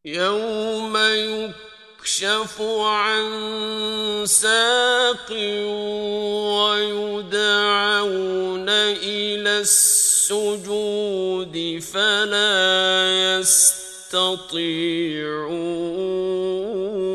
يوم يكشف عن ساق ويدعون إلى السجود فلا يستطيعون